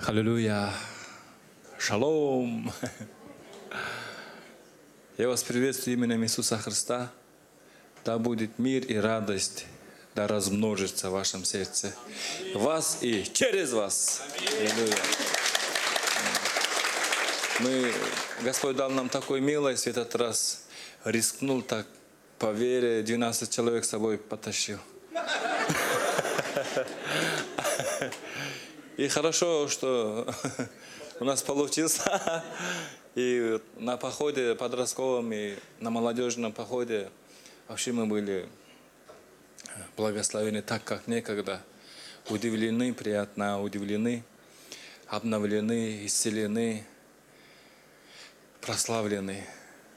Аллилуйя. Шалом. Я вас приветствую именем Иисуса Христа. Да будет мир и радость, да размножится в вашем сердце. Вас и через вас. Аллилуйя. Господь дал нам такую милость в этот раз. Рискнул так по вере, 12 человек с собой потащил. И хорошо, что у нас получилось. И на походе подростковом и на молодежном походе вообще мы были благословены так, как некогда. Удивлены, приятно удивлены, обновлены, исцелены, прославлены.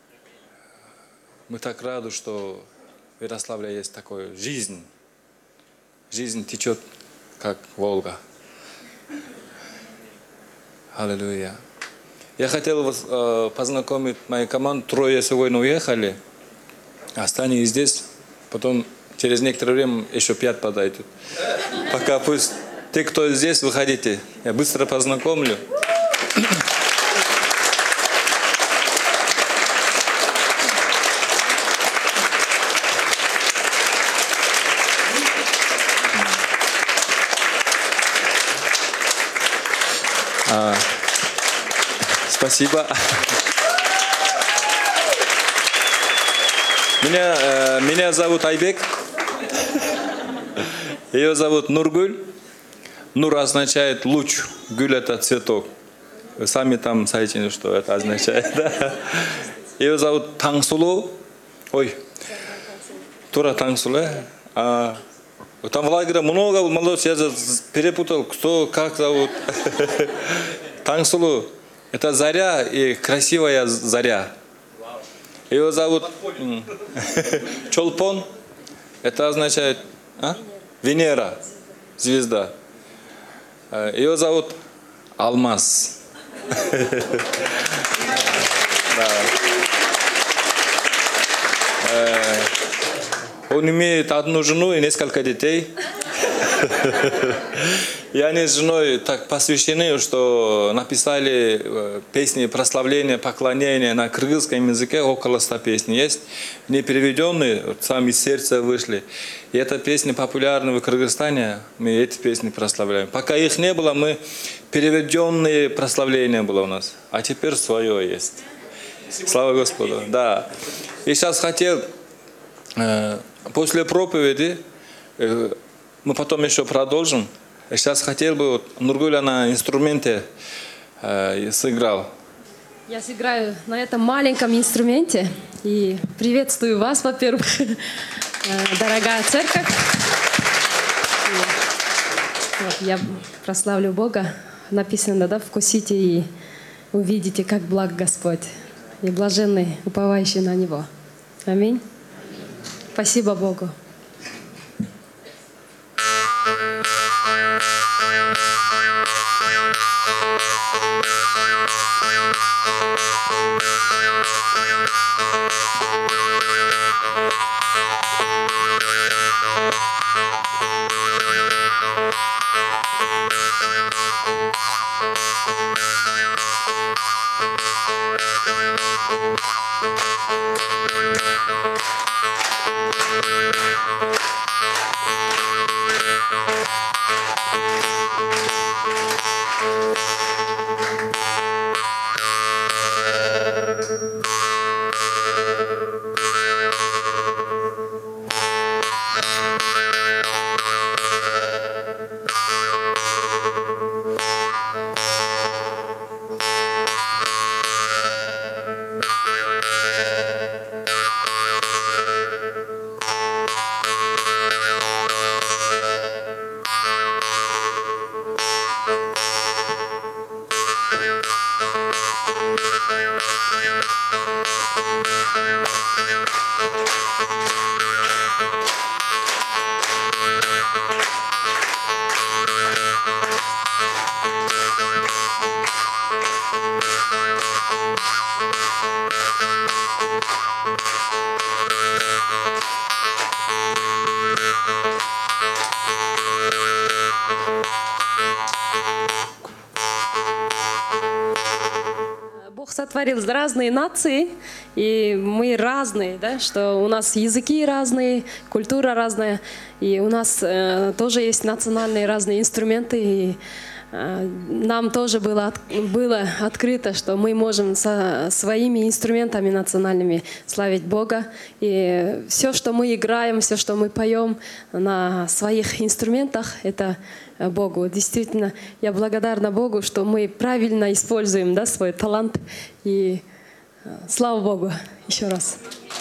Мы так рады, что в Ярославле есть такая жизнь. Жизнь течет, как Волга. Аллилуйя. Я хотел вас познакомить мою команду. Трое сегодня уехали. Останетесь здесь. Потом через некоторое время еще 5 подойдут. Пока пусть те, кто здесь, выходите. Я быстро познакомлю. Спасибо. Меня зовут Айбек. Ее зовут Нургуль. Нур означает луч, гуль это цветок. Вы сами там знаете, что это означает. Да? Ее зовут Тангсулу. Ой, Тура Тангсулу. Там в лагере много молодцев, я перепутал, кто как зовут. Тангсулу. Это заря и красивая заря. Ее зовут Чолпон. Это означает Венера, звезда. Ее зовут Алмаз. Он имеет одну жену и несколько детей. И они с женой так посвящены, что написали песни прославления, поклонения на кыргызском языке, около 100 песней есть. Не переведенные, сами из сердца вышли. И эта песня популярна в Кыргызстане, мы эти песни прославляем. Пока их не было, мы переведенные прославления было у нас. А теперь свое есть. Слава Господу. Да. И сейчас хотел, после проповеди, мы потом еще продолжим. Сейчас хотел бы, вот, Нургуля на инструменте сыграл. Я сыграю на этом маленьком инструменте. И приветствую вас, во-первых, дорогая церковь. Вот, я прославлю Бога. Написано, да, вкусите и увидите, как благ Господь. И блаженный, уповающий на Него. Аминь. Спасибо Богу. сотворил разные нации, и мы разные, да, что у нас языки разные, культура разная, и у нас тоже есть национальные разные инструменты, и нам тоже было открыто, что мы можем со своими инструментами национальными славить Бога. И все, что мы играем, все, что мы поем на своих инструментах, это Богу. Действительно, я благодарна Богу, что мы правильно используем, да, свой талант. И слава Богу еще раз.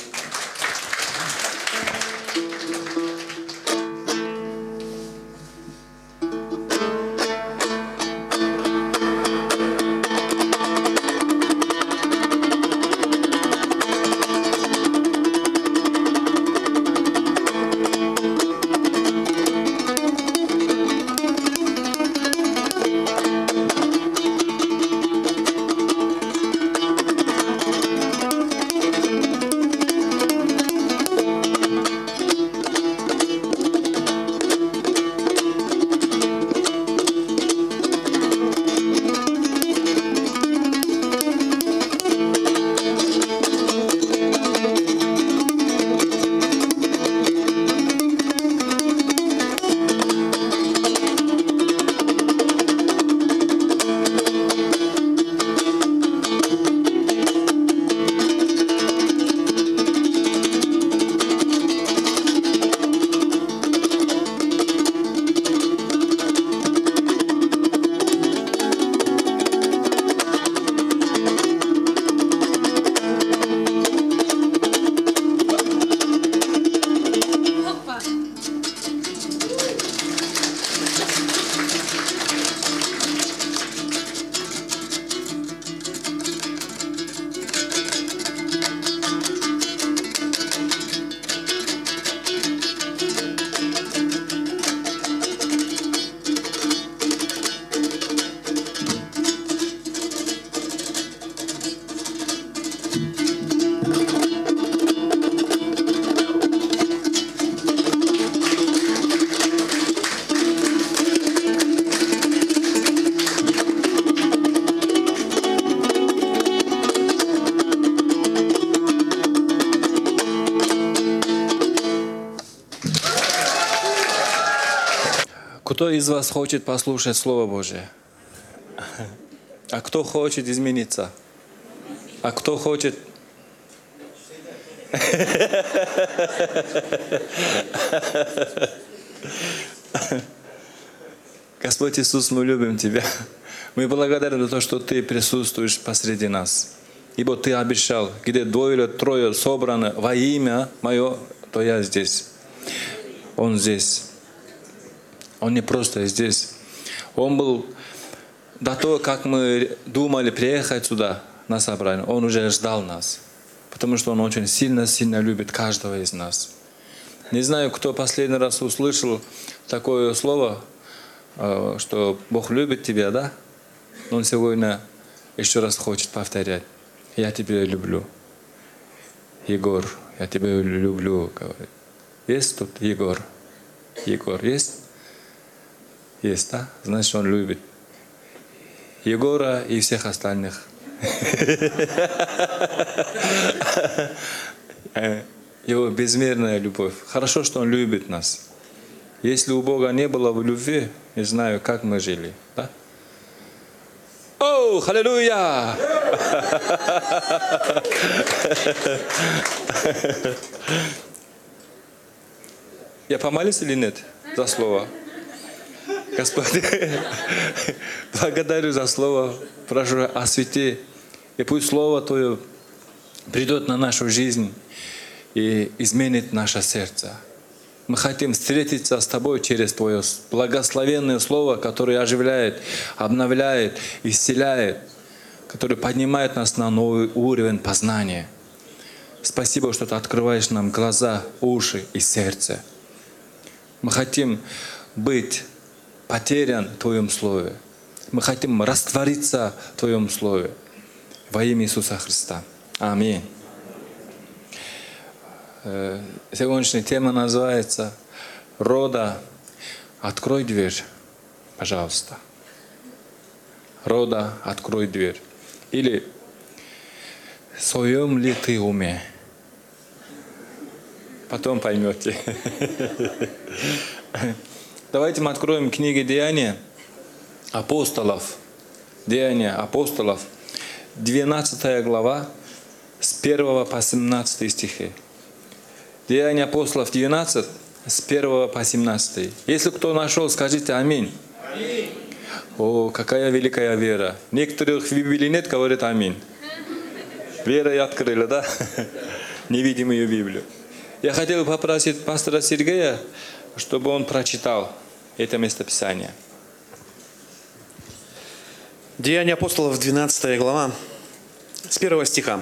Кто из вас хочет послушать Слово Божие? А кто хочет измениться? А кто хочет... Господь Иисус, мы любим Тебя. Мы благодарны за то, что Ты присутствуешь посреди нас. Ибо Ты обещал, где двое или трое собраны во имя Мое, то я здесь. Он здесь. Он не просто здесь. Он был до того, как мы думали приехать сюда на собрание, Он уже ждал нас. Потому что Он очень сильно-сильно любит каждого из нас. Не знаю, кто последний раз услышал такое слово, что Бог любит тебя, да? Но Он сегодня еще раз хочет повторять. Я тебя люблю. Егор, я тебя люблю. Говорит. Есть тут Егор? Егор есть? Есть, да? Значит, Он любит Егора и всех остальных. Его безмерная любовь. Хорошо, что Он любит нас. Если у Бога не было бы любви, не знаю, как мы жили. Да? О, аллилуйя! Я помолюсь или нет за слово? Господь, благодарю за слово, прошу, освети, и пусть слово Твое придет на нашу жизнь и изменит наше сердце. Мы хотим встретиться с Тобой через Твое благословенное Слово, которое оживляет, обновляет, исцеляет, которое поднимает нас на новый уровень познания. Спасибо, что Ты открываешь нам глаза, уши и сердце. Мы хотим быть потерян в Твоем Слове. Мы хотим раствориться в Твоем Слове. Во имя Иисуса Христа. Аминь. Сегодняшняя тема называется «Рода, открой дверь, пожалуйста». «Рода, открой дверь». Или В своем ли ты уме? Потом поймете. Давайте мы откроем книги Деяния апостолов. Деяния апостолов. 12 глава с 1 по 17 стихи. Деяния апостолов 12 с 1 по 17. Если кто нашел, скажите аминь. Аминь. О, какая великая вера. Некоторых в Библии нет, говорят аминь. Вера и открыли, да? Невидимую Библию. Я хотел попросить пастора Сергея, чтобы он прочитал это местописание. Деяния апостолов, 12 глава, с 1 стиха.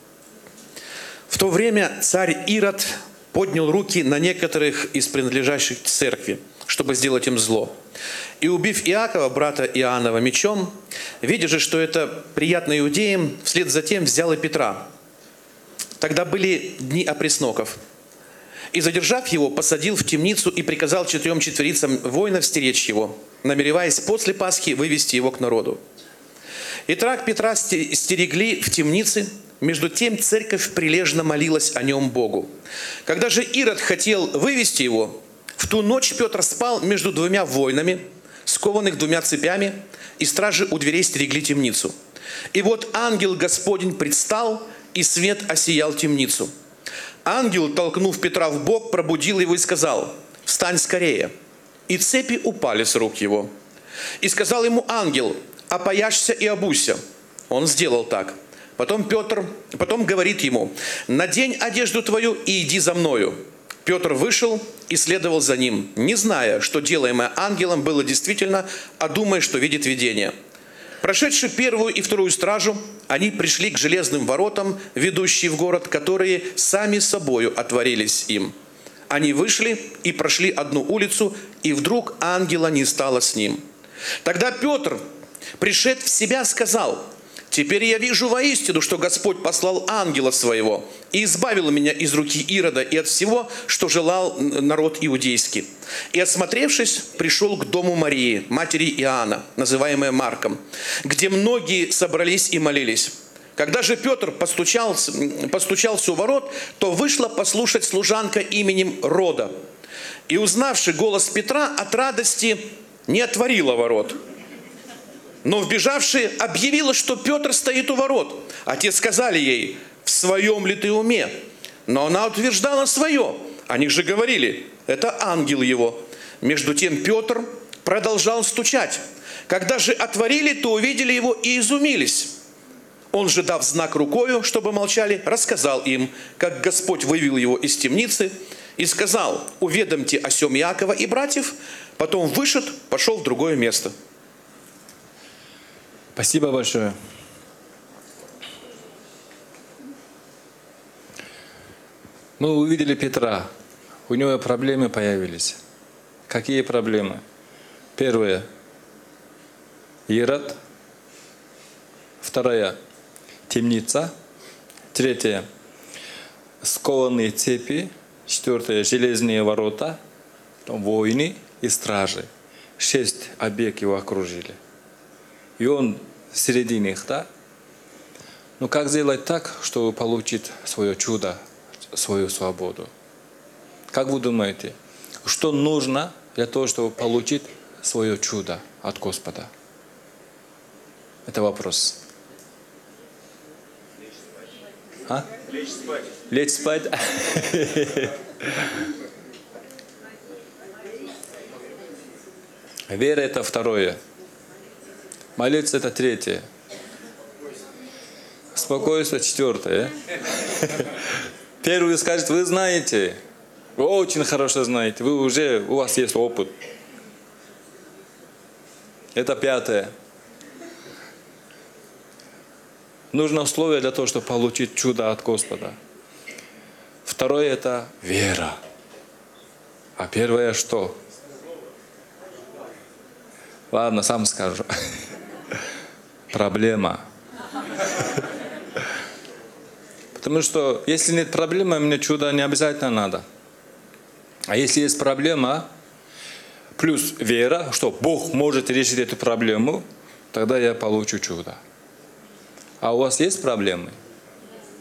«В то время царь Ирод поднял руки на некоторых из принадлежащих церкви, чтобы сделать им зло. И, убив Иакова, брата Иоаннова, мечом, видя же, что это приятно иудеям, вслед за тем взял и Петра. Тогда были дни опресноков. И, задержав его, посадил в темницу и приказал 4 четверицам воинов стеречь его, намереваясь после Пасхи вывести его к народу. Итак, Петра стерегли в темнице, между тем церковь прилежно молилась о нем Богу. Когда же Ирод хотел вывести его, в ту ночь Петр спал между 2 воинами, скованных 2 цепями, и стражи у дверей стерегли темницу. И вот ангел Господень предстал, и свет осиял темницу. Ангел, толкнув Петра в бок, пробудил его и сказал: «Встань скорее!» И цепи упали с рук его. И сказал ему ангел: «Опояшься и обуйся». Он сделал так. Потом говорит ему: «Надень одежду твою и иди за мною». Петр вышел и следовал за ним, не зная, что делаемое ангелом было действительно, а думая, что видит видение. Прошедши 1 и 2 стражу, они пришли к железным воротам, ведущим в город, которые сами собою отворились им. Они вышли и прошли одну улицу, и вдруг ангела не стало с ним. Тогда Петр, пришед в себя, сказал: «Теперь я вижу воистину, что Господь послал ангела своего и избавил меня из руки Ирода и от всего, что желал народ иудейский. И, осмотревшись, пришел к дому Марии, матери Иоанна, называемой Марком, где многие собрались и молились. Когда же Петр постучался у ворот, то вышла послушать служанка именем Рода. И, узнавши голос Петра, от радости не отворила ворот. Но, вбежавши, объявила, что Петр стоит у ворот. А те сказали ей: «В своем ли ты уме?» Но она утверждала свое. Они же говорили: «Это ангел его». Между тем Петр продолжал стучать. Когда же отворили, то увидели его и изумились. Он же, дав знак рукою, чтобы молчали, рассказал им, как Господь вывел его из темницы, и сказал: «Уведомьте о сем Иакова и братьев». Потом вышед, пошел в другое место. Спасибо большое. Мы увидели Петра. У него проблемы появились. Какие проблемы? Первое – Ирод. Вторая – темница. Третье – скованные цепи. Четвертое – железные ворота. Воины и стражи. 6 объек его окружили. И он в середине их, да? Но как сделать так, чтобы получить свое чудо, свою свободу? Как вы думаете, что нужно для того, чтобы получить свое чудо от Господа? Это вопрос. А? Лечь спать. Лечь спать. Вера – это второе. Молиться – это третье. Спокойствие – четвертое. Первый скажет: вы знаете, вы очень хорошо знаете, у вас есть опыт. Это пятое. Нужно условие для того, чтобы получить чудо от Господа. Второе – это вера. А первое – что? Ладно, сам скажу. Проблема. Потому что если нет проблемы, мне чудо не обязательно надо. А если есть проблема, плюс вера, что Бог может решить эту проблему, тогда я получу чудо. А у вас есть проблемы?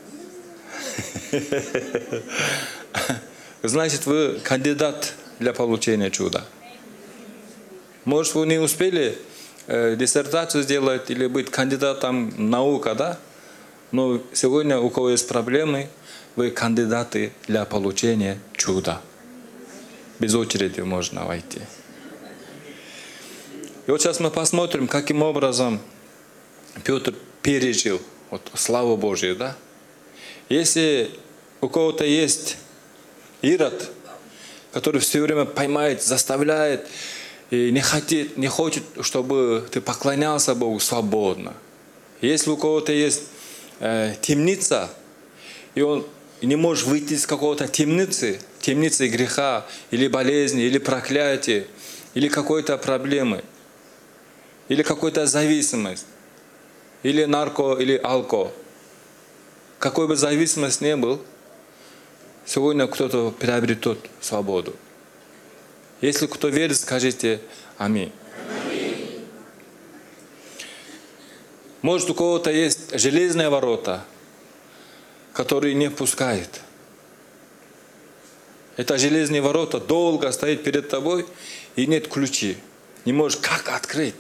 Значит, вы кандидат для получения чуда. Может, вы не успели диссертацию сделать или быть кандидатом наука, да? Но сегодня у кого есть проблемы, вы кандидаты для получения чуда. Без очереди можно войти. И вот сейчас мы посмотрим, каким образом Петр пережил славу Божию, да? Если у кого-то есть Ирод, который все время поймает, заставляет, и не хочет, чтобы ты поклонялся Богу свободно. Если у кого-то есть темница, и он не может выйти из какого-то темницы греха, или болезни, или проклятия, или какой-то проблемы, или какой-то зависимость, или нарко, или алко. Какой бы зависимость ни был, сегодня кто-то приобретет свободу. Если кто верит, скажите аминь. Может, у кого-то есть железные ворота, которые не впускают. Это железные ворота долго стоят перед тобой, и нет ключи. Не можешь как открыть.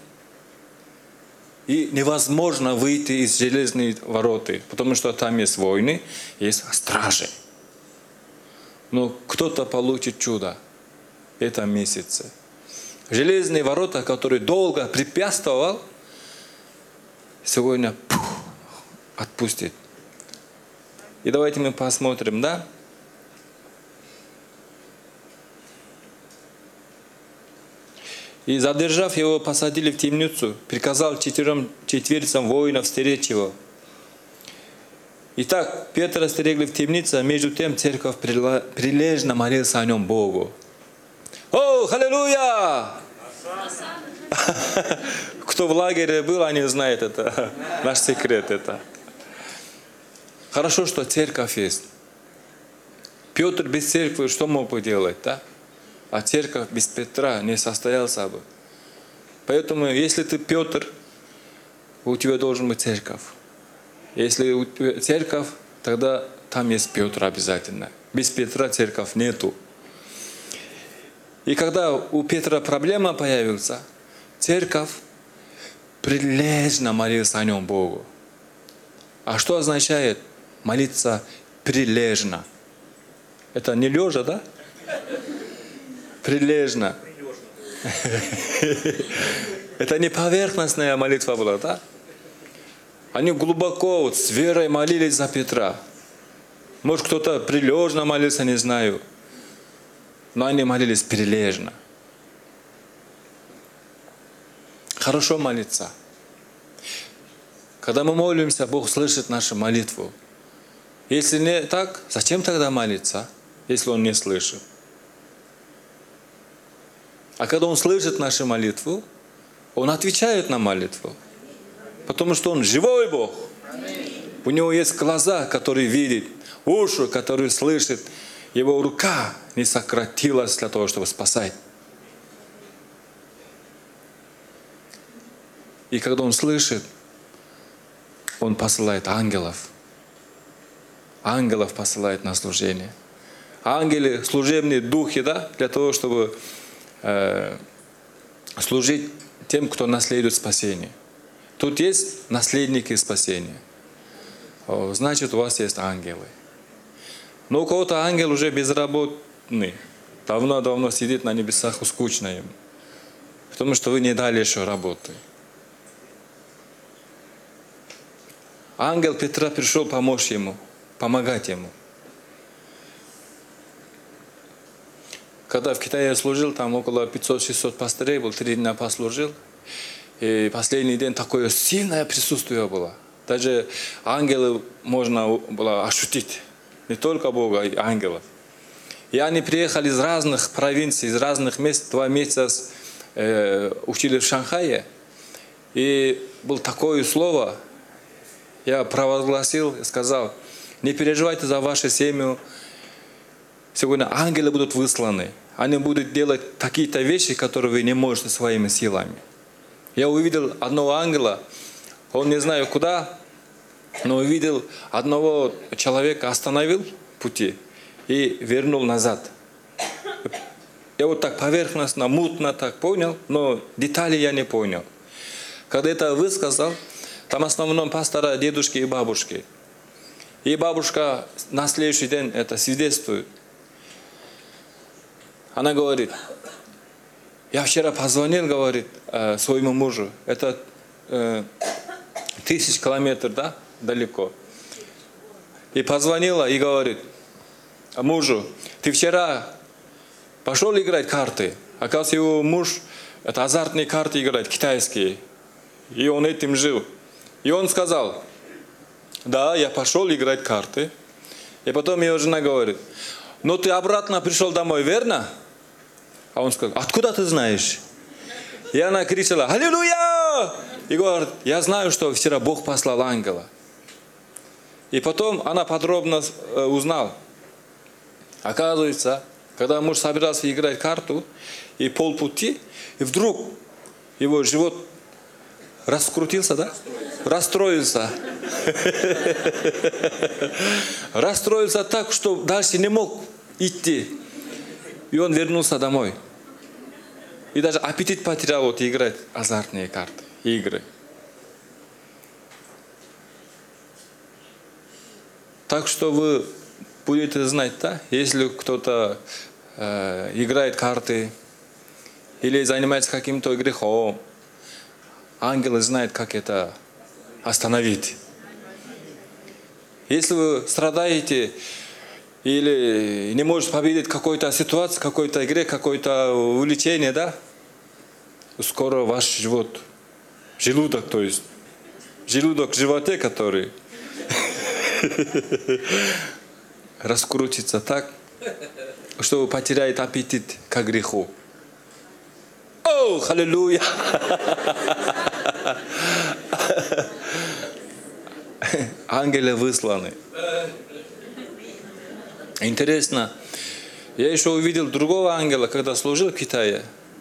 И невозможно выйти из железных ворот, потому что там есть войны, есть стражи. Но кто-то получит чудо в этом месяце. Железные ворота, которые долго препятствовал, сегодня отпустит. И давайте мы посмотрим, да? И задержав его, посадили в темницу, приказал четверцам воинов стеречь его. Итак, Петра стерегли в темнице, а между тем церковь прилежно молился о нем Богу. О, аллилуйя! Кто в лагере был, они знают это. Наш секрет это. Хорошо, что церковь есть. Петр без церкви что мог бы делать, да? А церковь без Петра не состоялся бы. Поэтому, если ты Петр, у тебя должен быть церковь. Если у тебя церковь, тогда там есть Петр обязательно. Без Петра церковь нету. И когда у Петра проблема появилась, церковь прилежно молилась о нем Богу. А что означает молиться прилежно? Это не лежа, да? Прилежно. Это не поверхностная молитва была, да? Они глубоко, с верой молились за Петра. Может, кто-то прилежно молился, не знаю. Но они молились прилежно. Хорошо молиться. Когда мы молимся, Бог слышит нашу молитву. Если не так, зачем тогда молиться, если Он не слышит? А когда Он слышит нашу молитву, Он отвечает на молитву. Потому что Он живой Бог. У Него есть глаза, которые видят, уши, которые слышат. Его рука не сократилась для того, чтобы спасать. И когда Он слышит, Он посылает ангелов. Ангелов посылает на служение. Ангелы, служебные духи, да, для того, чтобы служить тем, кто наследует спасение. Тут есть наследники спасения. Значит, у вас есть ангелы. Но у кого-то ангел уже безработный. Давно-давно сидит на небесах, скучно им. Потому что вы не дали еще работы. Ангел Петра пришел помочь ему, помогать ему. Когда в Китае я служил, там около 500-600 пастырей был, 3 дня послужил. И последний день такое сильное присутствие было. Даже ангелы можно было ощутить. Не только Бога, а и ангелов. И они приехали из разных провинций, из разных мест. 2 месяца учили в Шанхае. И было такое слово, я провозгласил и сказал: не переживайте за вашу семью. Сегодня ангелы будут высланы. Они будут делать такие-то вещи, которые вы не можете своими силами. Я увидел одного ангела, он не знаю куда, но увидел одного человека, остановил пути и вернул назад. Я вот так поверхностно, мутно так понял, но детали я не понял. Когда это высказал, там в основном пастора, дедушки и бабушки. И бабушка на следующий день это свидетельствует. Она говорит, я вчера позвонил, говорит, своему мужу. Это 1000 километров, да, далеко. И позвонила и говорит мужу, ты вчера пошел играть карты. Оказывается, его муж, это азартные карты играет, китайские. И он этим жил. И он сказал, да, я пошел играть карты. И потом ее жена говорит, но ты обратно пришел домой, верно? А он сказал, откуда ты знаешь? И она кричала, аллилуйя! И говорит, я знаю, что вчера Бог послал ангела. И потом она подробно узнала. Оказывается, когда муж собирался играть карту, и полпути, и вдруг его живот раскрутился, да? Расстроился. Расстроился так, что дальше не мог идти. И он вернулся домой. И даже аппетит потерял вот играть азартные карты, игры. Так что вы будете знать, да, если кто-то играет карты или занимается каким-то грехом, ангелы знают, как это остановить. Если вы страдаете или не можете победить какую-то ситуацию, какой-то грех, какое-то увлечение, да, скоро ваш живот, желудок, то есть желудок в животе, который раскрутится так, что потеряет аппетит к греху. О, аллилуйя! Ангелы высланы. Интересно, я еще увидел другого ангела, когда служил в Китае.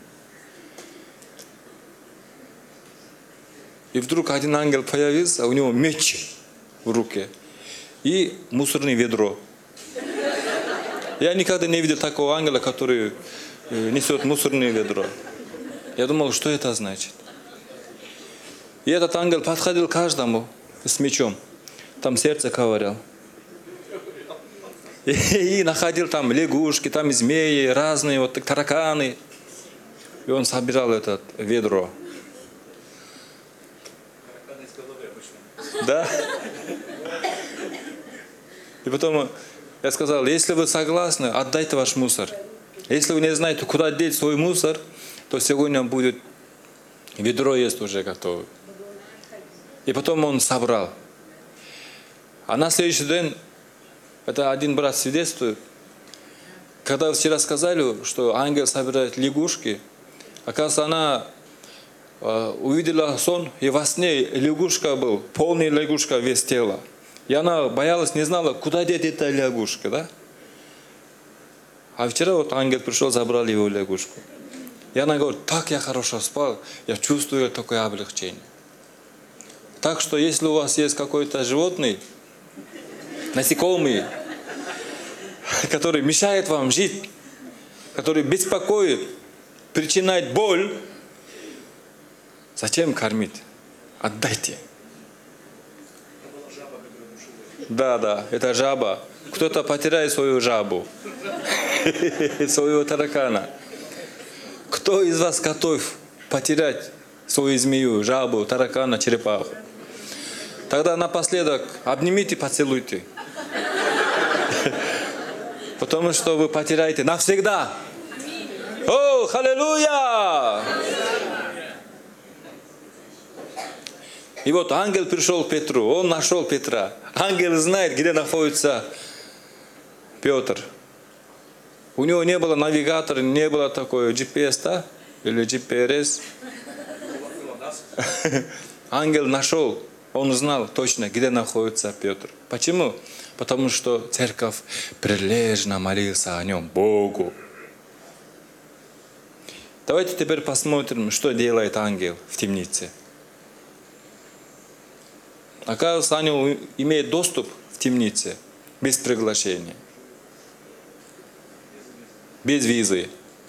И вдруг один ангел появился, у него меч в руке и мусорное ведро. Я никогда не видел такого ангела, который несет мусорное ведро. Я думал, что это значит. И этот ангел подходил к каждому с мечом. Там сердце ковырял. И находил там лягушки, там змеи, разные вот тараканы. И он собирал это ведро. Да? И потом я сказал, если вы согласны, отдайте ваш мусор. Если вы не знаете, куда деть свой мусор, то сегодня будет ведро есть уже готово. И потом он собрал. А на следующий день, это один брат свидетельствует, когда вчера сказали, что ангел собирает лягушки, оказывается, она увидела сон, и во сне лягушка был, полная лягушка весь тело. И она боялась, не знала, куда деть эта лягушка, да? А вчера вот ангел пришел, забрал его лягушку. И она говорит, так я хорошо спал, я чувствую такое облегчение. Так что, если у вас есть какой-то животный, насекомый, который мешает вам жить, который беспокоит, причиняет боль, зачем кормить? Отдайте. Да, это жаба. Кто-то потеряет свою жабу, своего таракана. Кто из вас готов потерять свою змею, жабу, таракана, черепаху? Тогда напоследок обнимите, поцелуйте. Потому что вы потеряете навсегда. О, аллилуйя! И вот ангел пришел к Петру, он нашел Петра. Ангел знает, где находится Петр. У него не было навигатора, не было такой GPS, да? Или GPS. Ангел нашел, он знал точно, где находится Петр. Почему? Потому что церковь прилежно молился о нем, Богу. Давайте теперь посмотрим, что делает ангел в темнице. Оказывается, они имеют доступ в темнице без приглашения. без визы.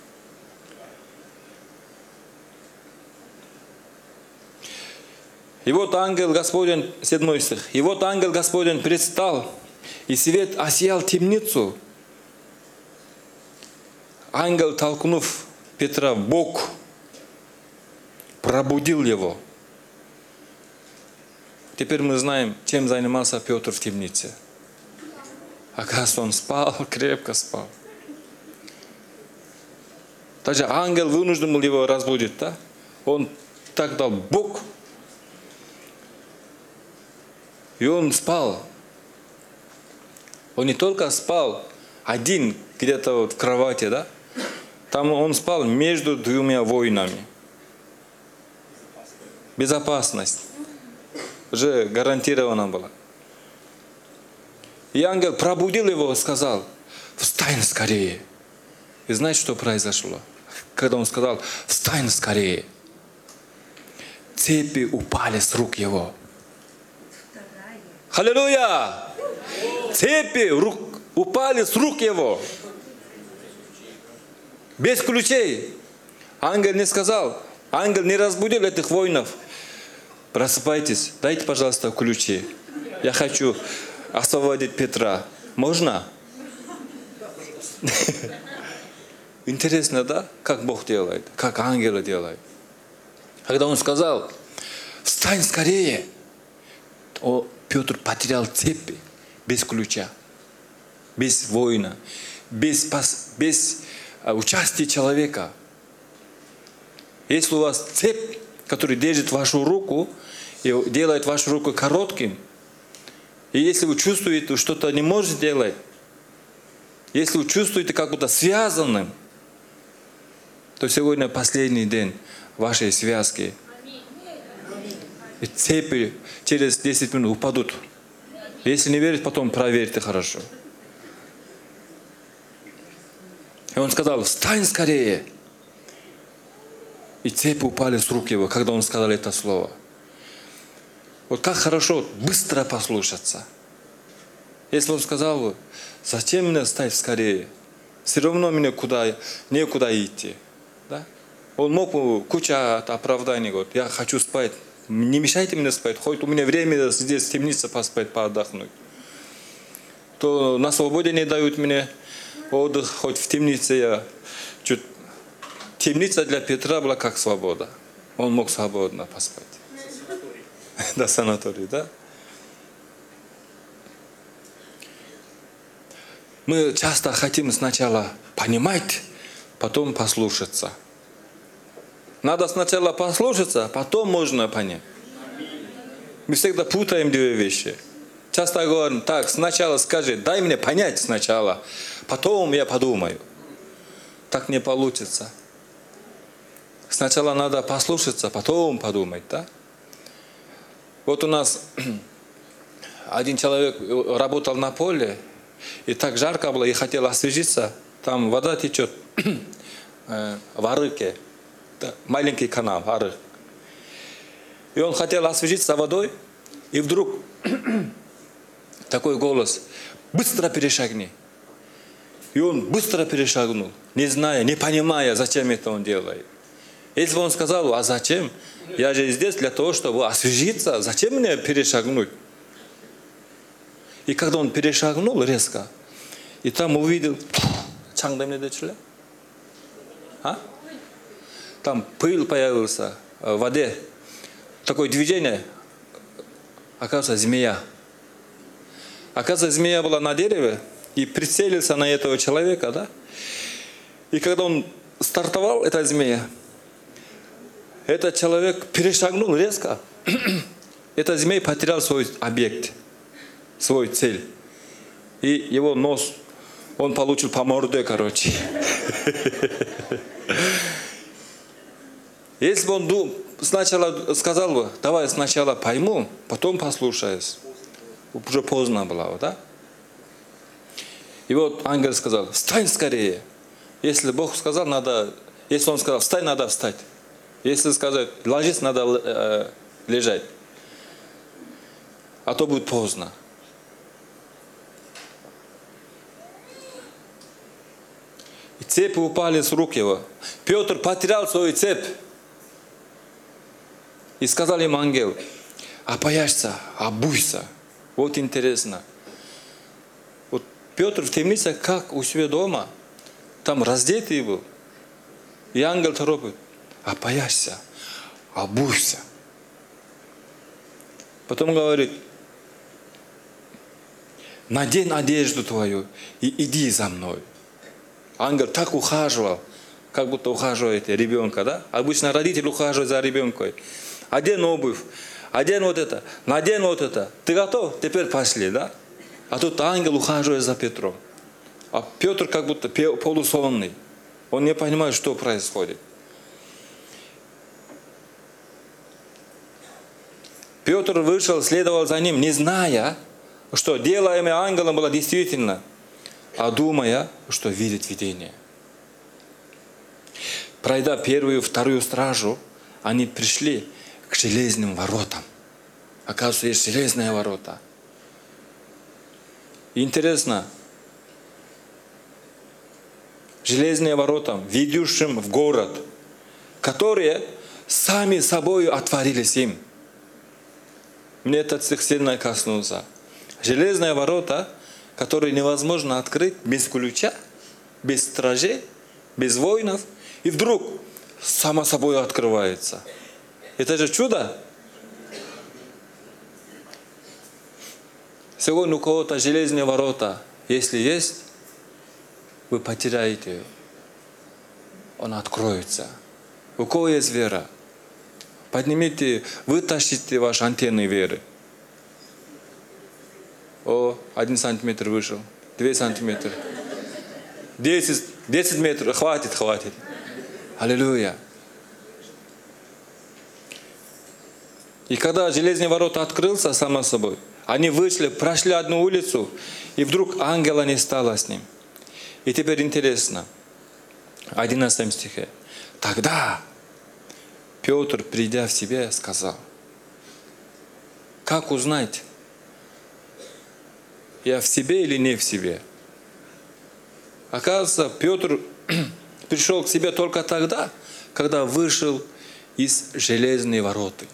И вот ангел Господень, 7 стих, и вот ангел Господень предстал, и свет осиял темницу. Ангел, толкнув Петра в бок, пробудил его. Теперь мы знаем, чем занимался Петр в темнице. Оказывается, он спал, крепко спал. Также ангел вынужден был его разбудить, да? Он так дал бок, и он спал. Он не только спал один где-то вот в кровати, да? Там он спал между двумя воинами. Безопасность уже гарантирована была. И ангел пробудил его и сказал: встань скорее. И знаете, что произошло? Когда он сказал: встань скорее, цепи упали с рук его. Аллилуйя! Цепи упали с рук его. Без ключей. Ангел не сказал, ангел не разбудил этих воинов: просыпайтесь, дайте, пожалуйста, ключи. Я хочу освободить Петра. Можно? Интересно, да? Как Бог делает, как ангелы делают. Когда он сказал: встань скорее, Петр потерял цепи без ключа, без воина, без участия человека. Если у вас цепь, которая держит вашу руку и делает вашу руку коротким, и если вы чувствуете, что что-то не можете делать, если вы чувствуете как будто связанным, то сегодня последний день вашей связки. И цепи через 10 минут упадут. Если не верите, потом проверьте хорошо. И он сказал: встань скорее. И цепи упали с рук его, когда он сказал это слово. Вот как хорошо быстро послушаться. Если он сказал бы: зачем мне встать скорее? Все равно мне некуда идти. Да? Он мог бы куча оправданий говорить: я хочу спать. Не мешайте мне спать, хоть у меня время здесь в темнице поспать, поотдохнуть. То на свободе не дают мне отдых, хоть в темнице я чуть... Темница для Петра была как свобода. Он мог свободно поспать. Да, санаторий, да? Мы часто хотим сначала понимать, потом послушаться. Надо сначала послушаться, потом можно понять. Мы всегда путаем две вещи. Часто говорим: так, сначала скажи, дай мне понять сначала, потом я подумаю. Так не получится. Сначала надо послушаться, потом подумать, да? Вот у нас один человек работал на поле, и так жарко было, и хотел освежиться. Там вода течет в арыке. Маленький канал, арык. И он хотел освежиться водой, и вдруг такой голос: быстро перешагни. И он быстро перешагнул, не зная, не понимая, зачем это он делает. Если бы он сказал: а зачем? Я же здесь для того, чтобы освежиться, зачем мне перешагнуть? И когда он перешагнул резко, и там увидел, там пыль появился в воде. Такое движение. Оказывается, змея. Оказывается, змея была на дереве и прицелился на этого человека, да? И когда он стартовал, эта змея, этот человек перешагнул резко. Этот змей потерял свой объект, свой цель. И его нос, он получил по морде, короче. Если бы он сначала сказал бы: давай сначала пойму, потом послушаюсь, уже поздно было, да? И вот ангел сказал: встань скорее. Если Бог сказал, если он сказал: встань, надо встать. Если сказать: ложись, надо лежать. А то будет поздно. И Цепи упали с рук его. Петр потерял свою цепь. И сказал им ангел: опояшься, обуйся. Вот интересно. Вот Петр в темнице, как у себя дома, там раздетый был. И ангел торопит: опояшься, обуйся. Потом говорит: надень одежду твою и иди за мной. Ангел так ухаживал, как будто ухаживает ребенка, да? Обычно родитель ухаживает за ребенком. Одень обувь, одень вот это, надень вот это. Ты готов? Теперь пошли, да? А тут ангел ухаживает за Петром. А Петр как будто полусонный. Он не понимает, что происходит. Петр вышел, следовал за ним, не зная, что делаемое ангелом было действительно, а думая, что видит видение. Пройдя первую и вторую стражу, они пришли к железным воротам. Оказывается, есть железные ворота. Интересно, железные ворота, ведущим в город, которые сами собой отворились им. Мне этот стих сильно коснулся. Железные ворота, которые невозможно открыть без ключа, без стражей, без воинов, и вдруг само собой открывается. Это же чудо. Сегодня у кого-то железные ворота, если есть, вы потеряете, он откроется. У кого есть вера? Поднимите, вытащите ваши антенны веры. О, 1 сантиметр вышел, 2 сантиметра, 10 метров, хватит. Аллилуйя. И когда железные ворота открылся, само собой, они вышли, прошли одну улицу, и вдруг ангела не стало с ним. И теперь интересно, 11 стихе. Тогда Петр, придя в себя, сказал: как узнать, я в себе или не в себе? Оказывается, Петр пришел к себе только тогда, когда вышел из железной вороты.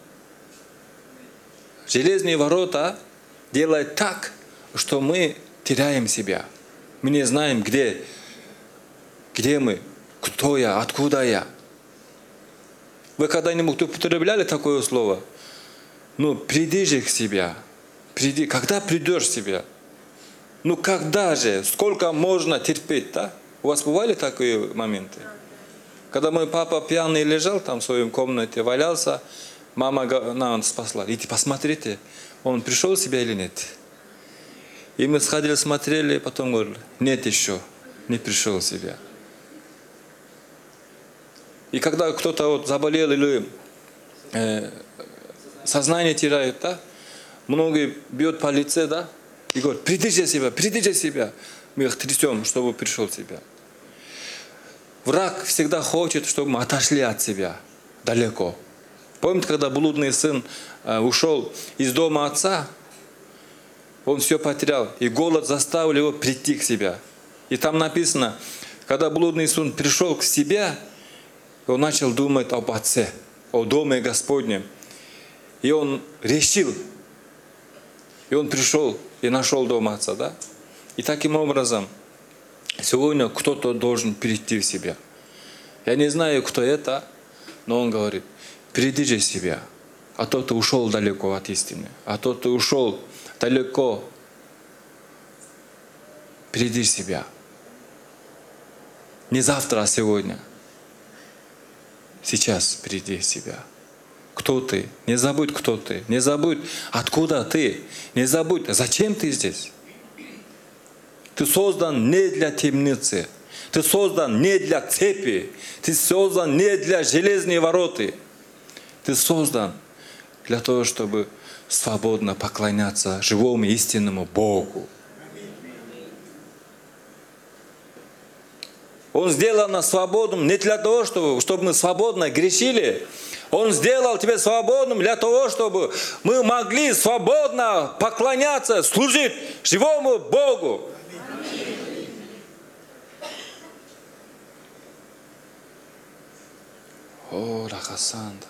Железные ворота делают так, что мы теряем себя. Мы не знаем, где мы, кто я, откуда я. Вы когда-нибудь употребляли такое слово? Ну, приди же к себе. Приди. Когда придешь к себе? Ну, когда же? Сколько можно терпеть, да? У вас бывали такие моменты? Когда мой папа пьяный лежал там в своей комнате, валялся, мама нас спасла. Идите, посмотрите, он пришел в себя или нет. И мы сходили, смотрели, потом говорили: нет еще, не пришел в себя. И когда кто-то вот заболел или сознание теряет, да, многие бьют по лице, да, и говорят: приди же себя. Мы их трясем, чтобы пришел в себя. Враг всегда хочет, чтобы мы отошли от себя далеко. Помните, когда блудный сын ушел из дома отца, он все потерял, и голод заставил его прийти к себе. И там написано, когда блудный сын пришел к себе, он начал думать об отце, о доме Господнем. И он решил, и он пришел и нашел дом отца, да? И таким образом, сегодня кто-то должен прийти в себя. Я не знаю, кто это, но он говорит: приди же в себя, а то ты ушел далеко от истины, а то ты ушел далеко. Приди в себя. Не завтра, а сегодня. Сейчас приди в себя. Кто ты? Не забудь, кто ты. Не забудь, откуда ты. Не забудь, зачем ты здесь. Ты создан не для темницы. Ты создан не для цепи. Ты создан не для железной вороты. Ты создан для того, чтобы свободно поклоняться живому истинному Богу. Он сделал нас свободным не для того, чтобы мы свободно грешили. Он сделал тебя свободным для того, чтобы мы могли свободно поклоняться, служить живому Богу. О, Рахасанда.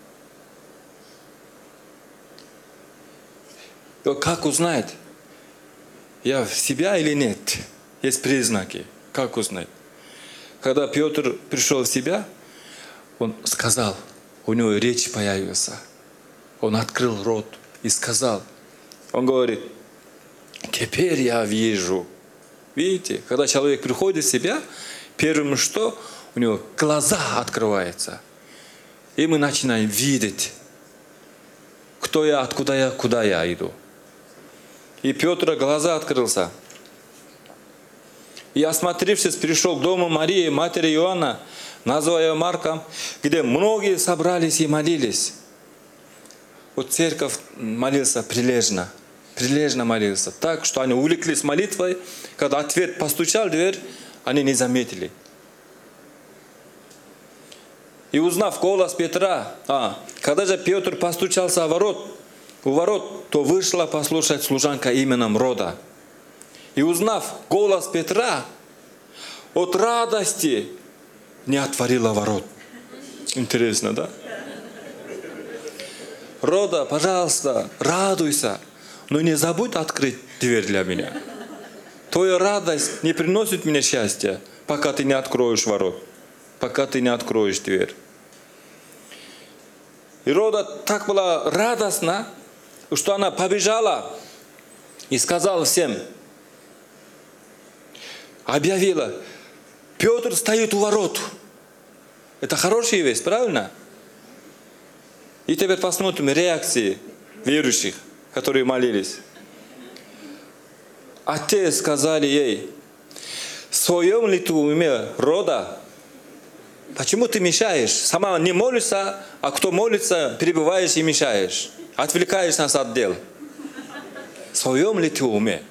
Как узнать, я в себя или нет? Есть признаки. Как узнать? Когда Петр пришел в себя, он сказал, у него речь появилась. Он открыл рот и сказал, он говорит, теперь я вижу. Видите, когда человек приходит в себя, первым что? У него глаза открываются. И мы начинаем видеть, кто я, откуда я, куда я иду. И Петр глаза открылся. И, осмотревшись, пришел к дому Марии, матери Иоанна, называя Марком, где многие собрались и молились. Вот церковь молился прилежно молился. Так, что они увлеклись молитвой, когда ответ постучал в дверь, они не заметили. И узнав голос Петра, когда же Петр постучался у ворот, то вышла послушать служанка именем Рода. И узнав голос Петра, от радости не отворила ворот. Интересно, да? Рода, пожалуйста, радуйся, но не забудь открыть дверь для меня. Твоя радость не приносит мне счастья, пока ты не откроешь ворот, пока ты не откроешь дверь. И Рода так была радостна, что она побежала и сказала всем, объявила, Петр стоит у ворот. Это хорошая весть, правильно? И теперь посмотрим реакции верующих, которые молились. А те сказали ей, в своем ли ты уме, Рода? Почему ты мешаешь? Сама не молишься, а кто молится, перебиваешь и мешаешь. Отвлекаешь нас от дел. В своем ли ты уме?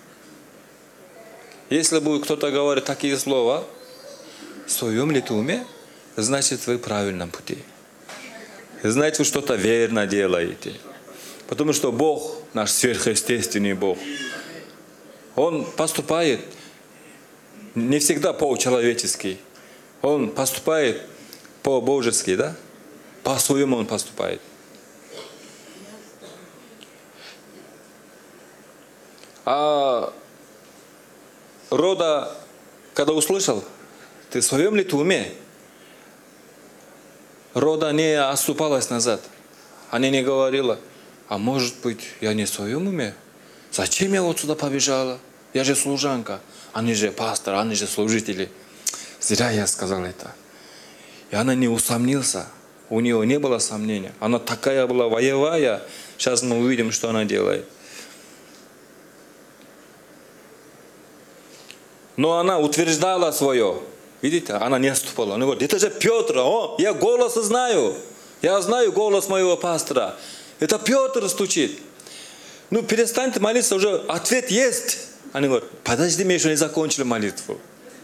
Если будет кто-то говорит такие слова, в своем ли ты уме, значит вы в правильном пути. Значит вы что-то верно делаете. Потому что Бог, наш сверхъестественный Бог, Он поступает не всегда по-человечески. Он поступает по-божески, да? По-своему Он поступает. А Рода, когда услышал, ты в своем ли ты уме? Рода не отступалась назад. Она не говорила, а может быть, я не в своем уме? Зачем я вот сюда побежала? Я же служанка, они же пастор, они же служители. Зря я сказал это. И она не усомнился. У нее не было сомнения. Она такая была воевая. Сейчас мы увидим, что она делает. Но она утверждала свое. Видите, она не отступала. Она говорит, это же Петр, я голос знаю. Я знаю голос моего пастора. Это Петр стучит. Ну перестаньте молиться, уже ответ есть. Они говорят, подожди, мы еще не закончили молитву.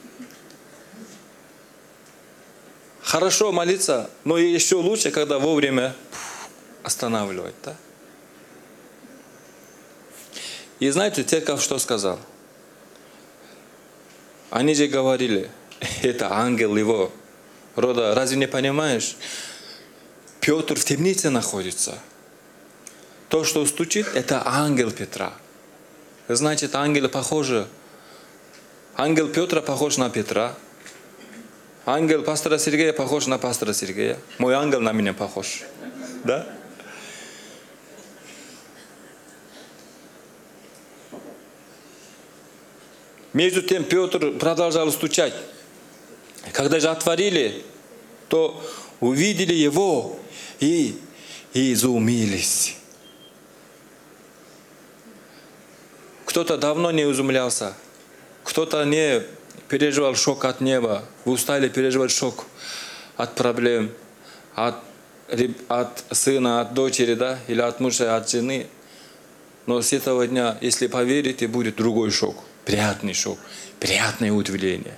Хорошо молиться, но еще лучше, когда вовремя останавливать. Да? И знаете, церковь что сказал? Они же говорили, это ангел его. Рода, разве не понимаешь? Петр в темнице находится. То, что стучит, это ангел Петра. Значит, ангелы похожи. Ангел Петра похож на Петра. Ангел пастора Сергея похож на пастора Сергея. Мой ангел на меня похож. Да? Между тем Петр продолжал стучать. Когда же отворили, то увидели его и изумились. Кто-то давно не изумлялся, кто-то не переживал шок от неба. Вы устали переживать шок от проблем, от сына, от дочери, да, или от мужа, от жены. Но с этого дня, если поверите, будет другой шок, приятный шок, приятное удивление.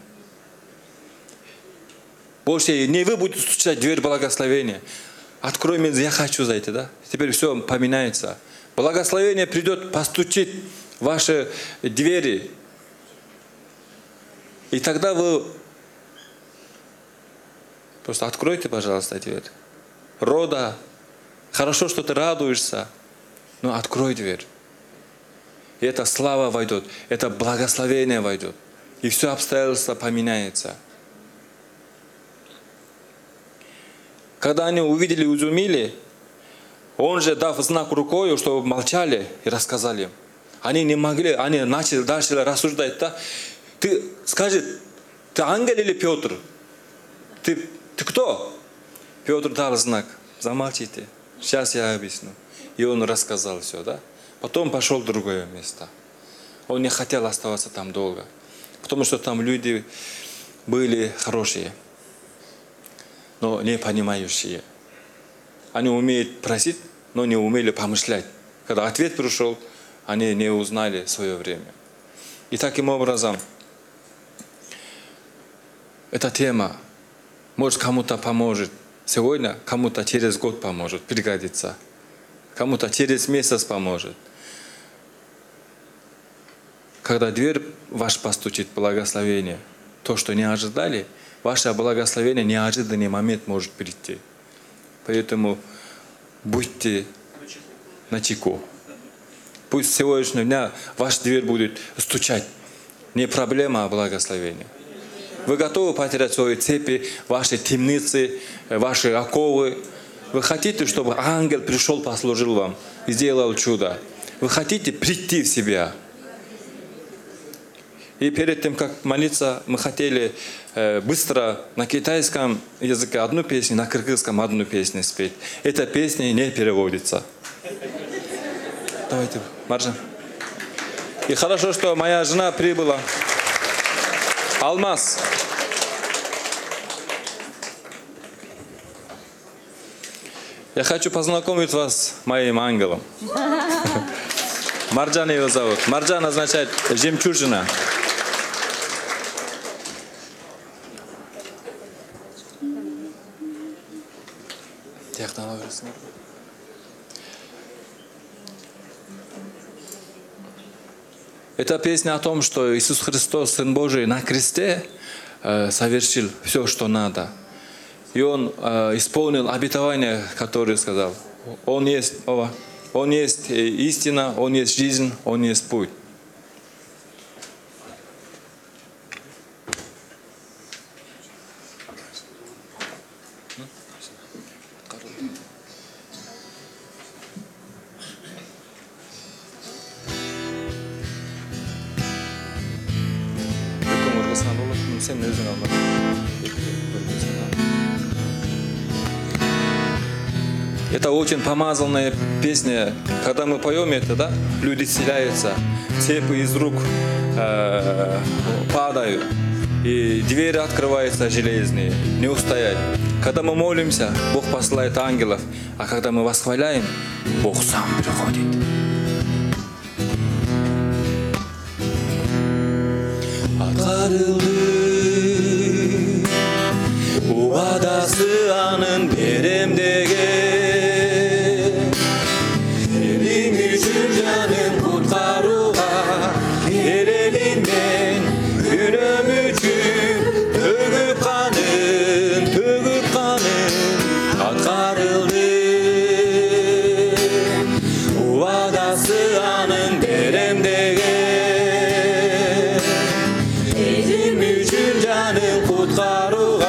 Больше не вы будете стучать в дверь благословения. Открой мне, я хочу зайти, да? Теперь все поменяется. Благословение придет, постучит в ваши двери. И тогда вы Просто откройте, пожалуйста, ответ. Рода. Хорошо, что ты радуешься, но открой дверь. И эта слава войдет, это благословение войдет. И все обстоятельства поменяется. Когда они увидели, изумили, он же, дав знак рукой, чтобы молчали и рассказали им. Они не могли, они начали дальше рассуждать. Да? Ты скажи, ты ангел или Петр? Ты кто? Петр дал знак, замолчите, сейчас я объясню. И он рассказал все, да? Потом пошел в другое место. Он не хотел оставаться там долго, потому что там люди были хорошие, но не понимающие. Они умеют просить, но не умели помышлять. Когда ответ пришел, они не узнали свое время. И таким образом, эта тема, может, кому-то поможет сегодня, кому-то через год поможет, пригодится. Кому-то через месяц поможет. Когда дверь ваш постучит, благословение, то, что не ожидали, ваше благословение в неожиданный момент может прийти. Поэтому будьте начеку. Пусть с сегодняшнего дня ваша дверь будет стучать. Не проблема, а благословение. Вы готовы потерять свои цепи, ваши темницы, ваши оковы? Вы хотите, чтобы ангел пришел, послужил вам и сделал чудо? Вы хотите прийти в себя? И перед тем, как молиться, мы хотели быстро на китайском языке одну песню, на кыргызском одну песню спеть. Эта песня не переводится. Давайте, Маржан. И хорошо, что моя жена прибыла. Алмаз. Я хочу познакомить вас с моим ангелом. Марджан его зовут. Марджан означает жемчужина. Это песня о том, что Иисус Христос, Сын Божий, на кресте совершил все, что надо. И Он исполнил обетование, которое сказал. Он есть истина, Он есть жизнь, Он есть путь. Это очень помазанная песня. Когда мы поем это, да, люди исцеляются, цепи из рук падают, и двери открываются железные, не устоять. Когда мы молимся, Бог посылает ангелов, а когда мы восхваляем, Бог сам приходит. Уадасы анын берем деген элим үчүн жанын куткарууга келелин мен күнөөм үчүн төгүп канын аткарылды уадасы анын берем деген элим үчүн жанын куткарууга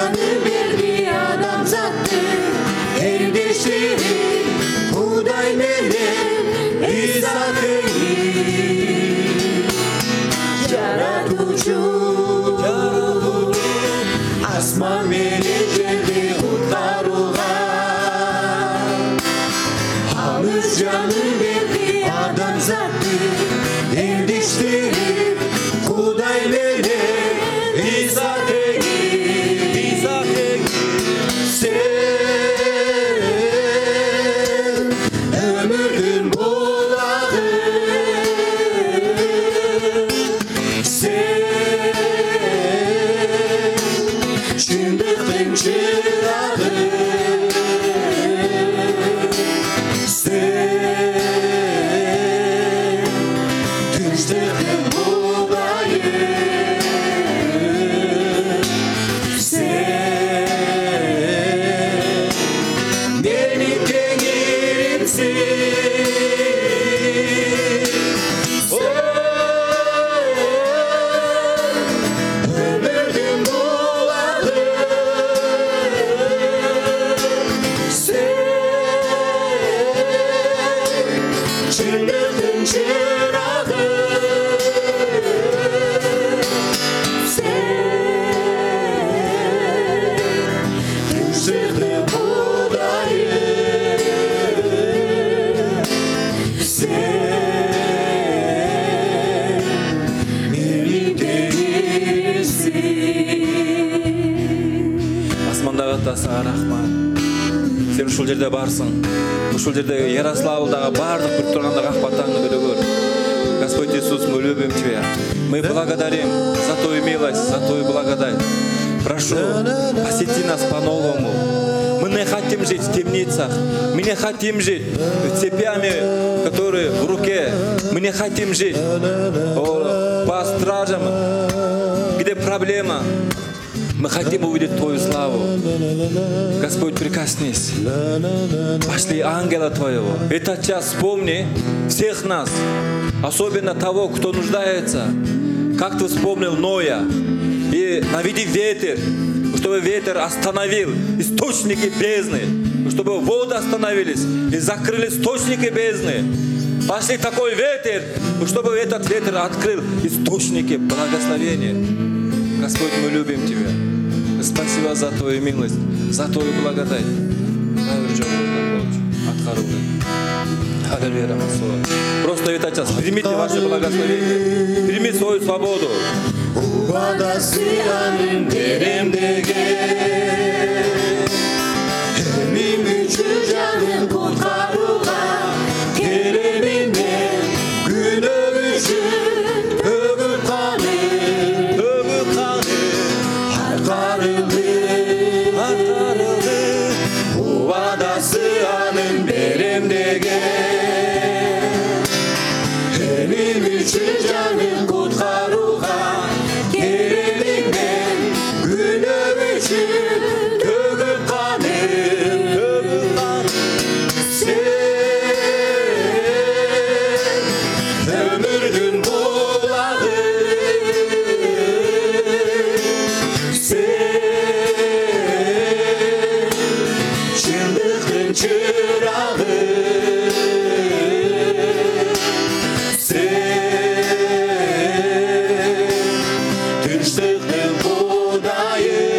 canı verdi adamzattı. Erdeşleri Huday melek İzak'ı Yaratıcı Asman melekleri kurtaruğa Hamız canı verdi adamzattı. Erdeşleri Huday melek İzak'ı Sen ömrün bulağı Sen şındıkın çırağı Sen tüçtüğün buğdayı Sen benim dengirimsin ömrüm bulağı Sen çındıkın çırağı Sen tüçtüğün buğdayı Sen benim dengirimsin. Асмандағы атасыңа рахмат. Сен ушул жерде барсың. Ушул жерде Ярославльдагы бардык көрүп турганда кахпаттаңды көрө көр. Господь Иисус, мы любим Тебя. Мы благодарим за Твою милость, за Твою благодать. Прошу, посети нас по-новому. Мы не хотим жить в темницах. Мы не хотим жить цепями, которые в руке. Мы не хотим жить по стражам, где проблема. Мы хотим увидеть Твою славу. Господь, прикоснись. Пошли ангела Твоего. Этот час вспомни всех нас, особенно того, кто нуждается. Как Ты вспомнил Ноя. И наведи ветер, чтобы ветер остановил источники бездны, чтобы воды остановились и закрыли источники бездны. Пошли такой ветер, чтобы этот ветер открыл источники благословения. Господь, мы любим Тебя. Спасибо за Твою милость, за Твою благодать. Аллилуйя. Просто этот час примите ваше благословение, примите свою свободу. Badasıyanın derimdege Hemim üçü canın kurtaruğa Kereminde gün övüşün Övü kanı Harkarıldı Bu badasıyanın derimdege Hemim üçü canın kurtaruğa Tövbe kanım Sen ömrün bulağı Sen şındıkın çırağı Sen tüçtüğün buğdayı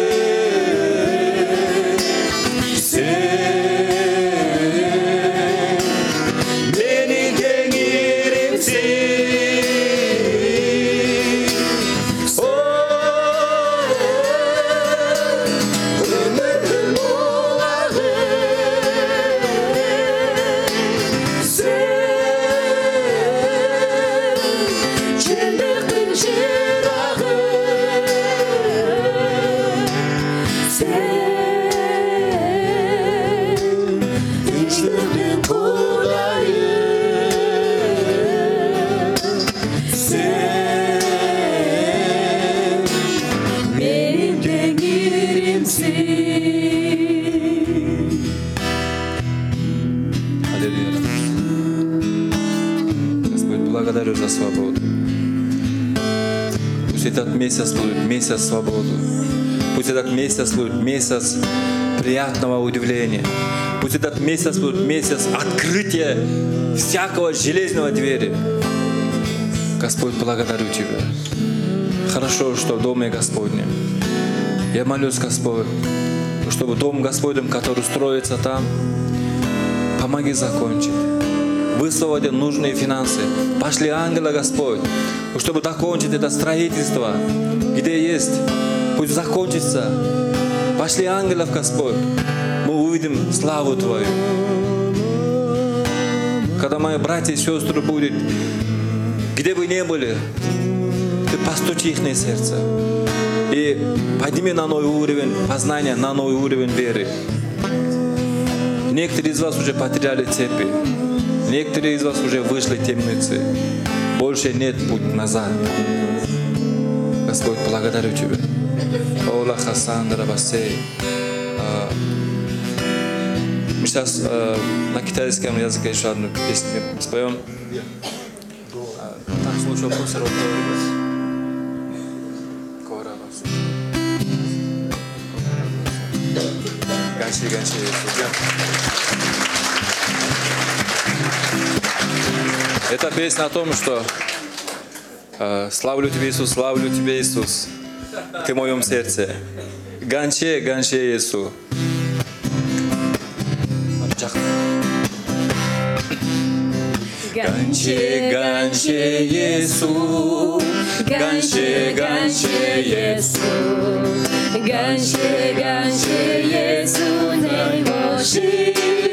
благодарю за свободу. Пусть этот месяц будет месяц свободы. Пусть Пусть этот месяц будет месяц приятного удивления. Пусть этот месяц будет месяц открытия всякого железного двери. Господь, благодарю Тебя. Хорошо, что в Доме Господнем. Я молюсь, Господь, чтобы Дом Господень, который строится там, помоги закончить. Высвободи нужные финансы. Пошли ангела, Господь, чтобы закончить это строительство, где есть. Пусть закончится. Пошли ангелов, Господь. Мы увидим славу Твою. Когда мои братья и сестры будут, где бы ни были, Ты постучи их на сердце. И подними на новый уровень познания, на новый уровень веры. Некоторые из вас уже потеряли цепи. Некоторые из вас уже вышли в темницы. Больше нет пути назад. Господь, благодарю Тебя. Ола Хасандра Басей. Мы сейчас на китайском языке еще одну песню споем. Так, слушай, профессор, Ганши. Это песня о том, что славлю Тебя, Иисус, славлю Тебя, Иисус. Ты в моем сердце. Ганши, Иисус. Ганши, Иисус. Ганши, Иисус. Ганши, Иисус, дай Божий.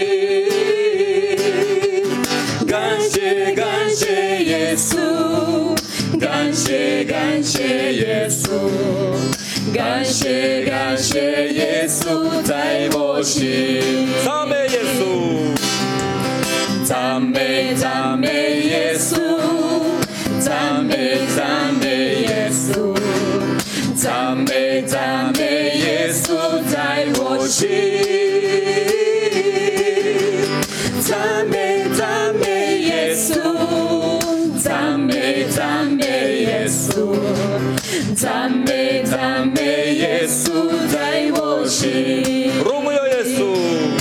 Ганши, Иисус. Ганши, Иисус. Ганши, Иисус, дай Божий. Саме Иисус. Замbe, Yesu. Zambe, Yesu. Zambe, Yesu, дай Божий. Zambe, Yesu. Zambe, Yesu. Zambe, Yesu, дай Божий. Румя Иисус.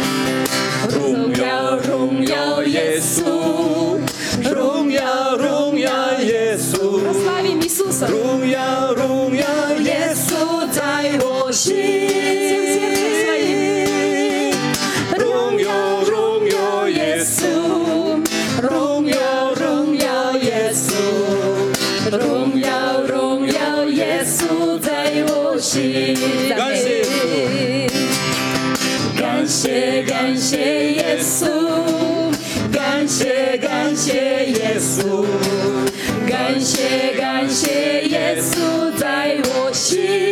Румя Иисус. Румя Иисус. Прославим Иисуса. Румя Иисус, дай Божий. Румя Иисус. Румя Иисус. Румя Иисус, дай Божий. Ганши, Иисус. Ганши, Иисус. Ганши, Иисус, дай Божий.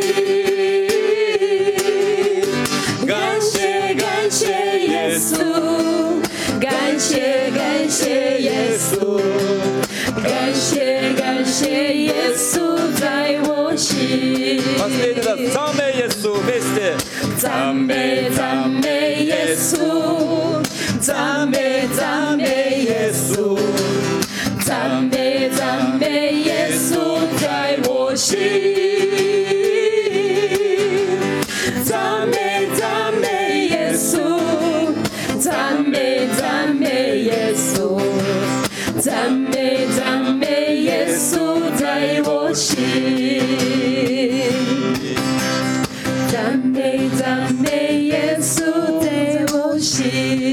Ганши, Иисус. Ганши, Иисус. Ганши, Иисус, дай Божий. Последний раз. Саме Иисус. Вместе. Замbe, Yesu. Zambe, Yesu. Zambe, Yesu, дай Божий. Zambe, Yesu. Zambe, Yesu. Zambe, Yesu, дай Божий. Zambe, Yesu, дай Божий.